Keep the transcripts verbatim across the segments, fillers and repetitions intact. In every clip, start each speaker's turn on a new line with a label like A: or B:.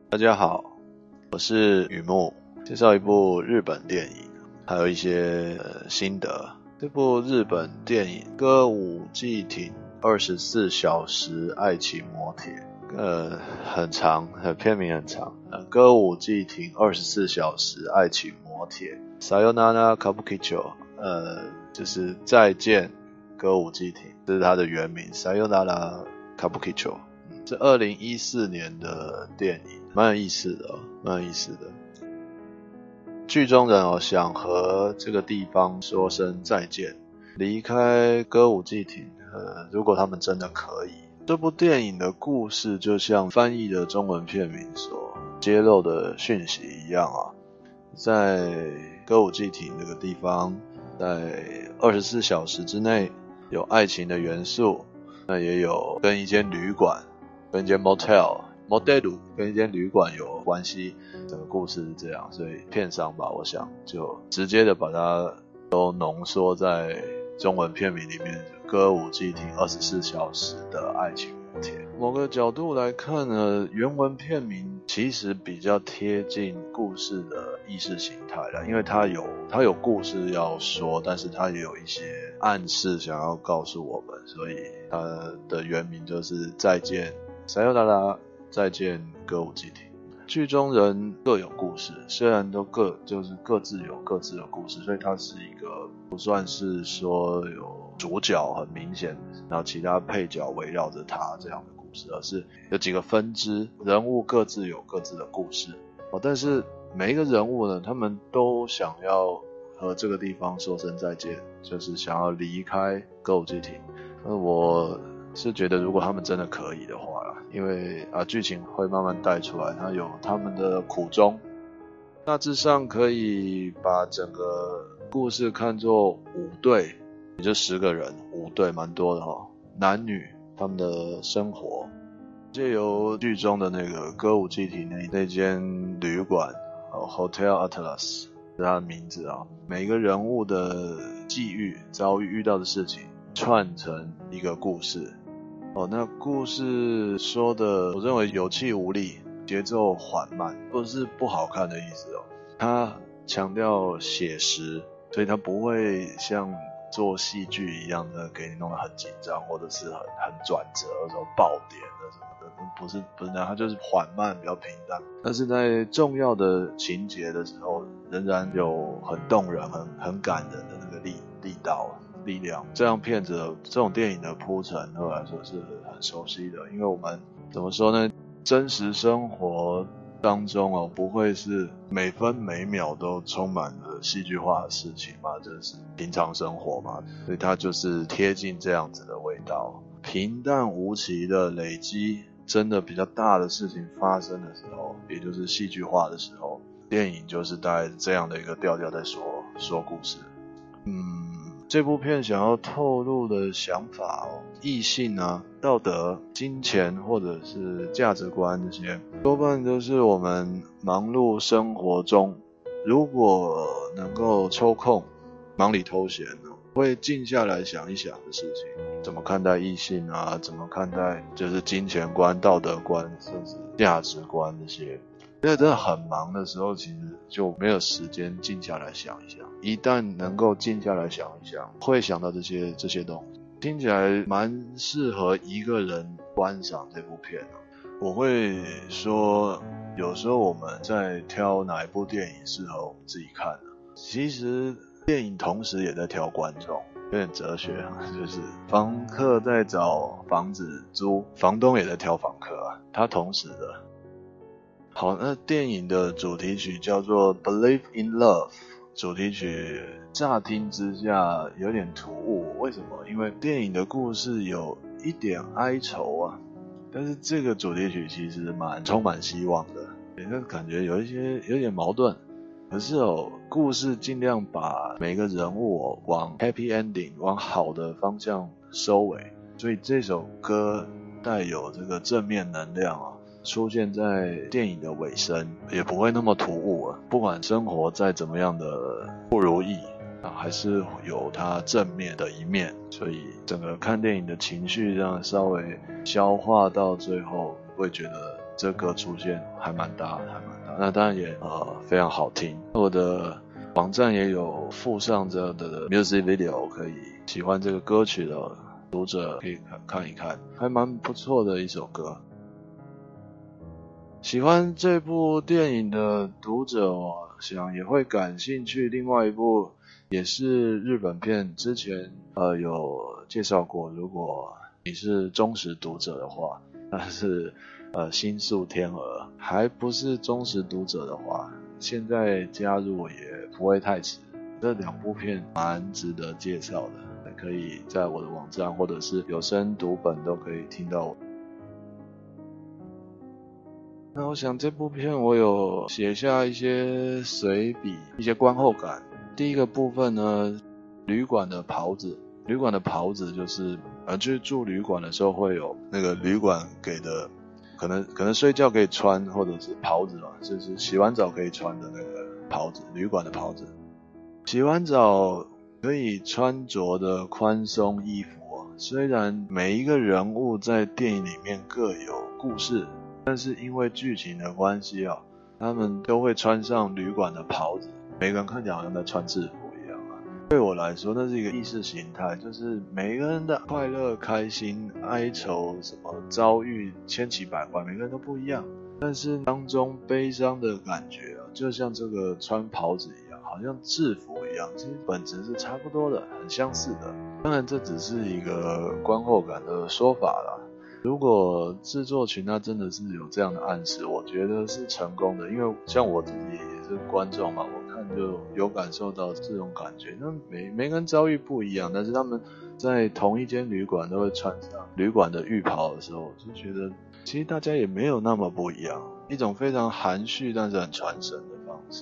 A: 大家好，我是雨木，介绍一部日本电影，还有一些、呃、心得。这部日本电影《歌舞伎町二十四小时爱情摩铁》，呃，很长，片名很长。呃，歌舞伎町二十四小时爱情摩铁 ，Sayonara Kabukicho， 呃，就是再见歌舞伎町，这是它的原名 Sayonara Kabukicho。是二零一四年的电影，蛮有意思的、哦，蛮有意思的。剧中人哦想和这个地方说声再见，离开歌舞伎町。呃，如果他们真的可以，这部电影的故事就像翻译的中文片名所揭露的讯息一样啊，在歌舞伎町这个地方，在二十四小时之内有爱情的元素，那也有跟一间旅馆。跟一间 motel motel 跟一间旅馆有关系，整个故事是这样，所以片商吧，我想就直接的把它都浓缩在中文片名里面，歌舞伎町二十四小时的爱情摩铁。某个角度来看呢，原文片名其实比较贴近故事的意识形态啦，因为它有它有故事要说，但是它也有一些暗示想要告诉我们，所以它的原名就是再见Sayonara， 再见歌舞伎町。剧中人各有故事，虽然都各就是各自有各自的故事，所以它是一个不算是说有主角很明显，然后其他配角围绕着他这样的故事，而是有几个分支，人物各自有各自的故事。哦，但是每一个人物呢，他们都想要和这个地方说声再见，就是想要离开歌舞伎町。那我是觉得如果他们真的可以的话啦，因为啊剧情会慢慢带出来，它有他们的苦衷，大致上可以把整个故事看作五对，也就十个人，五对蛮多的齁，男女他们的生活，借由剧中的那个歌舞伎町那那间旅馆、哦、Hotel Atlas 是他的名字啊，每一个人物的际遇、遭遇、遇到的事情串成一个故事。哦，那故事说的，我认为有气无力，节奏缓慢，不是不好看的意思哦。它强调写实，所以它不会像做戏剧一样的给你弄得很紧张，或者是很很转折的时候爆点的什么的，不是不是那样，它就是缓慢比较平淡。但是在重要的情节的时候，仍然有很动人、很很感人的那个力力道。力量，这样片子的这种电影的铺陈对我来说是很熟悉的，因为我们怎么说呢，真实生活当中哦，不会是每分每秒都充满了戏剧化的事情嘛，这是平常生活嘛，所以它就是贴近这样子的味道，平淡无奇的累积，真的比较大的事情发生的时候，也就是戏剧化的时候，电影就是大概这样的一个调调在说说故事。嗯。这部片想要透露的想法哦，异性啊、道德、金钱或者是价值观这些，多半都是我们忙碌生活中，如果能够抽空忙里偷闲哦，会静下来想一想的事情。怎么看待异性啊？怎么看待就是金钱观、道德观，甚至价值观这些。因为真的很忙的时候，其实就没有时间静下来想一想。一旦能够静下来想一想，会想到这些这些东西，听起来蛮适合一个人观赏这部片的。我会说，有时候我们在挑哪一部电影适合我们自己看的，其实电影同时也在挑观众，有点哲学啊，就是房客在找房子租，房东也在挑房客啊，他同时的。好，那电影的主题曲叫做 Believe in Love， 主题曲乍听之下有点突兀，为什么？因为电影的故事有一点哀愁啊，但是这个主题曲其实蛮充满希望的，那感觉有一些有点矛盾，可是哦，故事尽量把每个人物哦往 happy ending 往好的方向收尾，所以这首歌带有这个正面能量啊，出现在电影的尾声，也不会那么突兀啊。不管生活再怎么样的不如意啊，还是有它正面的一面，所以整个看电影的情绪这样稍微消化到最后， 我也觉得这歌出现还蛮大的，还蛮大。那当然也呃非常好听。我的网站也有附上这的 music video， 可以喜欢这个歌曲的读者可以看一看，还蛮不错的一首歌。喜欢这部电影的读者，我想也会感兴趣。另外一部也是日本片，之前呃有介绍过，如果你是忠实读者的话，那是呃新宿天鹅。还不是忠实读者的话，现在加入也不会太迟。这两部片蛮值得介绍的，可以在我的网站或者是有声读本都可以听到我。那我想这部片我有写下一些随笔，一些观后感。第一个部分呢，旅馆的袍子，旅馆的袍子就是呃，去住旅馆的时候会有那个旅馆给的，可能可能睡觉可以穿，或者是袍子嘛，就是洗完澡可以穿的那个袍子，旅馆的袍子。洗完澡可以穿着的宽松衣服，虽然每一个人物在电影里面各有故事。但是因为剧情的关系啊，他们都会穿上旅馆的袍子，每个人看起来好像在穿制服一样啊。对我来说，那是一个意识形态，就是每个人的快乐、开心、哀愁、什么遭遇千奇百怪，每个人都不一样。但是当中悲伤的感觉啊，就像这个穿袍子一样，好像制服一样，其实本质是差不多的，很相似的。当然，这只是一个观后感的说法啦。如果制作群他真的是有这样的暗示，我觉得是成功的，因为像我自己也是观众嘛，我看就有感受到这种感觉。那每每个人遭遇不一样，但是他们在同一间旅馆都会穿上旅馆的浴袍的时候，就觉得其实大家也没有那么不一样，一种非常含蓄但是很传神的方式。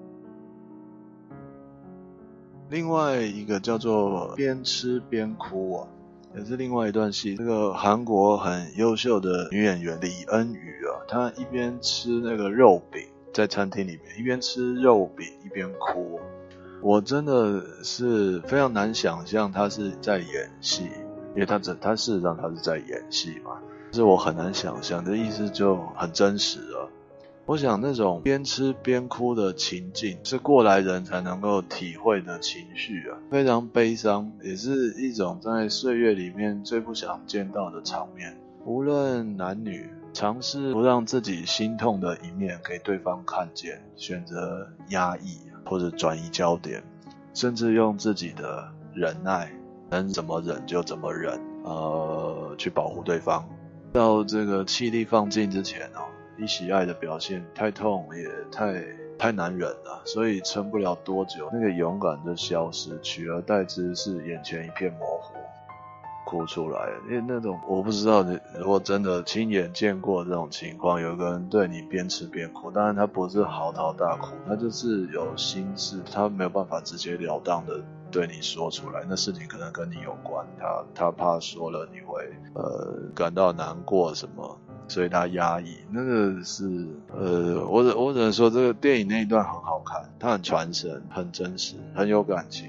A: 另外一个叫做边吃边哭啊，也是另外一段戏。这个韩国很优秀的女演员李恩宇啊，她一边吃那个肉饼，在餐厅里面一边吃肉饼一边哭。我真的是非常难想象她是在演戏，因为她她事实上她是在演戏嘛，是我很难想象，这意思就很真实了。我想那种边吃边哭的情境是过来人才能够体会的情绪啊，非常悲伤，也是一种在岁月里面最不想见到的场面。无论男女，尝试不让自己心痛的一面给对方看见，选择压抑或者转移焦点，甚至用自己的忍耐，能怎么忍就怎么忍，呃，去保护对方。到这个气力放尽之前哦，一喜爱的表现太痛也太太难忍了，所以撑不了多久，那个勇敢就消失，取而代之是眼前一片模糊，哭出来了。因为那种我不知道你如果真的亲眼见过这种情况，有个人对你边吃边哭，当然他不是嚎啕大哭，他就是有心事，他没有办法直截了当的对你说出来，那事情可能跟你有关，他他怕说了你会呃感到难过什么，所以他压抑。那个是呃我我只能说这个电影那一段很好看，它很传神，很真实，很有感情。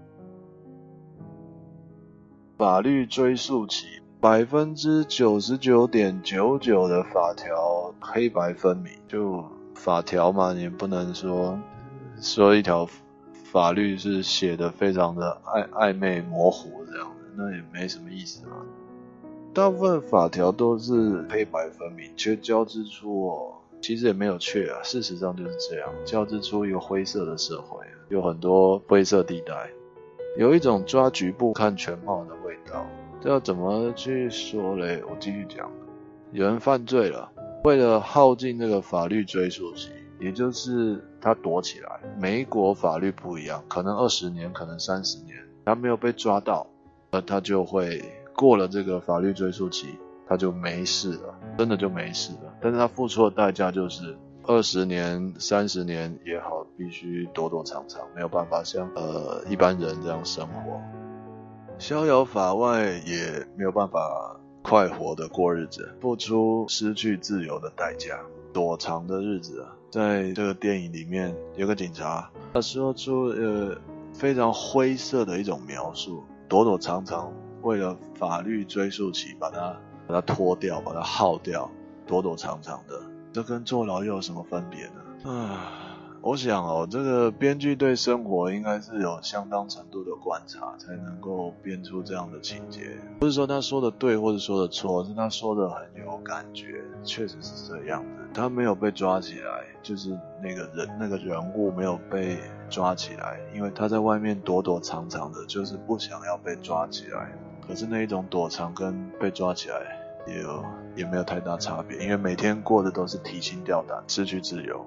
A: 法律追溯期，百分之九十九点九九的法条黑白分明，就法条嘛，你不能说说一条法律是写的非常的暧暧昧模糊这样的，那也没什么意思嘛。大部分法条都是黑白分明，却交织出哦，其实也没有确啊，事实上就是这样，交织出一个灰色的社会，有很多灰色地带。有一种抓局部看全貌的味道，这要怎么去说嘞？我继续讲。有人犯罪了，为了耗尽这个法律追溯期，也就是他躲起来，每一国法律不一样，可能二十年，可能三十年，他没有被抓到，而他就会过了这个法律追溯期，他就没事了，真的就没事了。但是他付出的代价就是二十年、三十年也好，必须躲躲藏藏，没有办法像呃一般人这样生活，逍遥法外也没有办法快活的过日子，付出失去自由的代价，躲藏的日子啊。在这个电影里面，有个警察，他说出呃非常灰色的一种描述，躲躲藏藏，为了法律追溯期把它把它拖掉，把它耗掉。 躲躲藏藏的，这跟坐牢又有什么分别呢？啊。我想哦，这个编剧对生活应该是有相当程度的观察，才能够编出这样的情节。不是说他说的对或者说的错，是他说的很有感觉，确实是这样的。他没有被抓起来，就是那个人那个人物没有被抓起来，因为他在外面躲躲藏藏的，就是不想要被抓起来。可是那一种躲藏跟被抓起来也有也没有太大差别，因为每天过的都是提心吊胆，失去自由。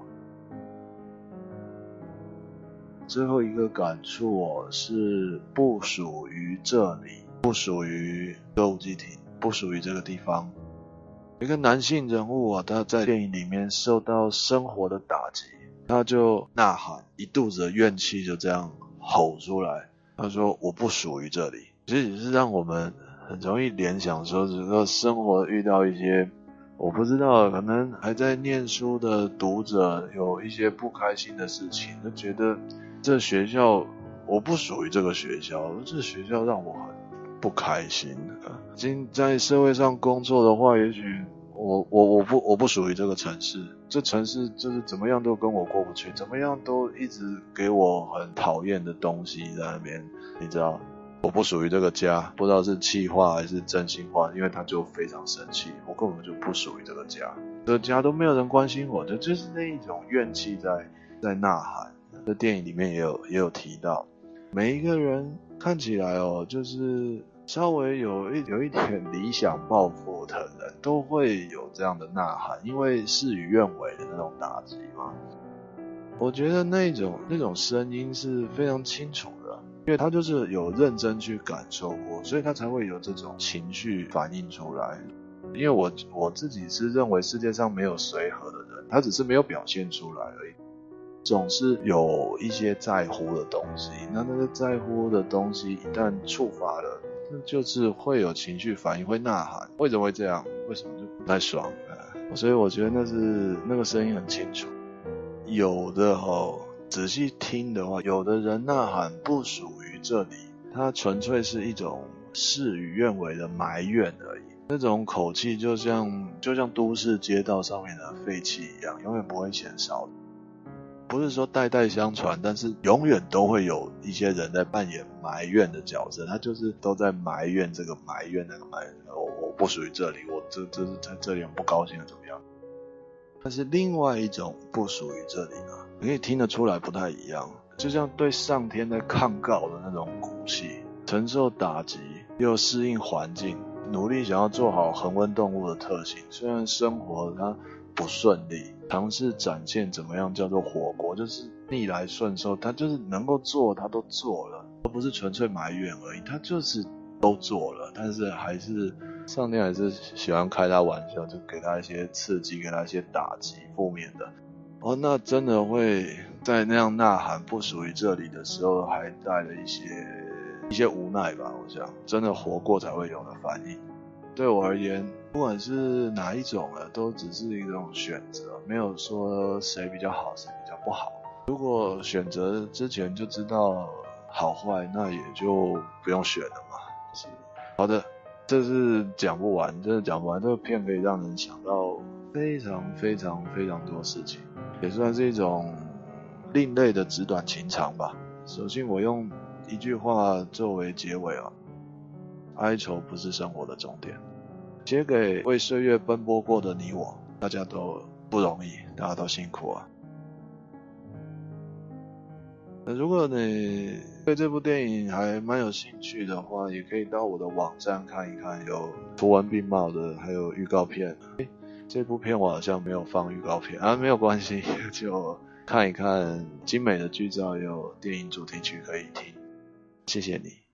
A: 最后一个感触哦，是不属于这里，不属于歌舞伎町，不属于这个地方。一个男性人物啊，他在电影里面受到生活的打击，他就呐喊，一肚子的怨气就这样吼出来。他说：“我不属于这里。”其实也是让我们很容易联想说，这个生活遇到一些我不知道，可能还在念书的读者有一些不开心的事情，就觉得这学校我不属于这个学校，这学校让我很不开心。今在社会上工作的话，也许我我我不我不属于这个城市，这城市就是怎么样都跟我过不去，怎么样都一直给我很讨厌的东西在那边，你知道。我不属于这个家，不知道是气话还是真心话，因为他就非常生气，我根本就不属于这个家，这个家都没有人关心我，就就是那一种怨气在在呐喊。这电影里面也有也有提到，每一个人看起来哦，就是稍微有一有一点理想抱负的人，都会有这样的呐喊，因为事与愿违的那种打击嘛。我觉得那种那种声音是非常清楚的，因为他就是有认真去感受过，所以他才会有这种情绪反映出来。因为我我自己是认为世界上没有随和的人，他只是没有表现出来而已。总是有一些在乎的东西，那那个在乎的东西一旦触发了，那就是会有情绪反应，会呐喊。为什么会这样？为什么就不太爽？所以我觉得那是那个声音很清楚。有的哦，仔细听的话，有的人呐喊不属于这里，他纯粹是一种事与愿违的埋怨而已。那种口气就像就像都市街道上面的废气一样，永远不会减少。不是说代代相传，但是永远都会有一些人在扮演埋怨的角色，他就是都在埋怨这个埋怨那个埋怨，我我不属于这里，我这这是在这里很不高兴的怎么样？但是另外一种不属于这里呢，你可以听得出来不太一样，就像对上天在抗告的那种骨气，承受打击又适应环境，努力想要做好恒温动物的特性，虽然生活它不顺利，尝试展现怎么样叫做火锅，就是逆来顺受，他就是能够做他都做了，而不是纯粹埋怨而已，他就是都做了，但是还是上天还是喜欢开他玩笑，就给他一些刺激，给他一些打击，负面的。哦，那真的会在那样呐喊不属于这里的时候，还带了一些一些无奈吧，我想真的活过才会有的反应。对我而言，不管是哪一种了，都只是一种选择，没有说谁比较好，谁比较不好。如果选择之前就知道好坏，那也就不用选了嘛。是，好的，这是讲不完，真的讲不完。这个片可以让人想到非常非常非常多事情，也算是一种另类的纸短情长吧。首先，我用一句话作为结尾啊。哀愁不是生活的终点，写给为岁月奔波过的你我，大家都不容易，大家都辛苦啊。如果你对这部电影还蛮有兴趣的话，也可以到我的网站看一看，有图文并茂的，还有预告片。诶，这部片我好像没有放预告片啊，没有关系，就看一看精美的剧照，有电影主题曲可以听。谢谢你。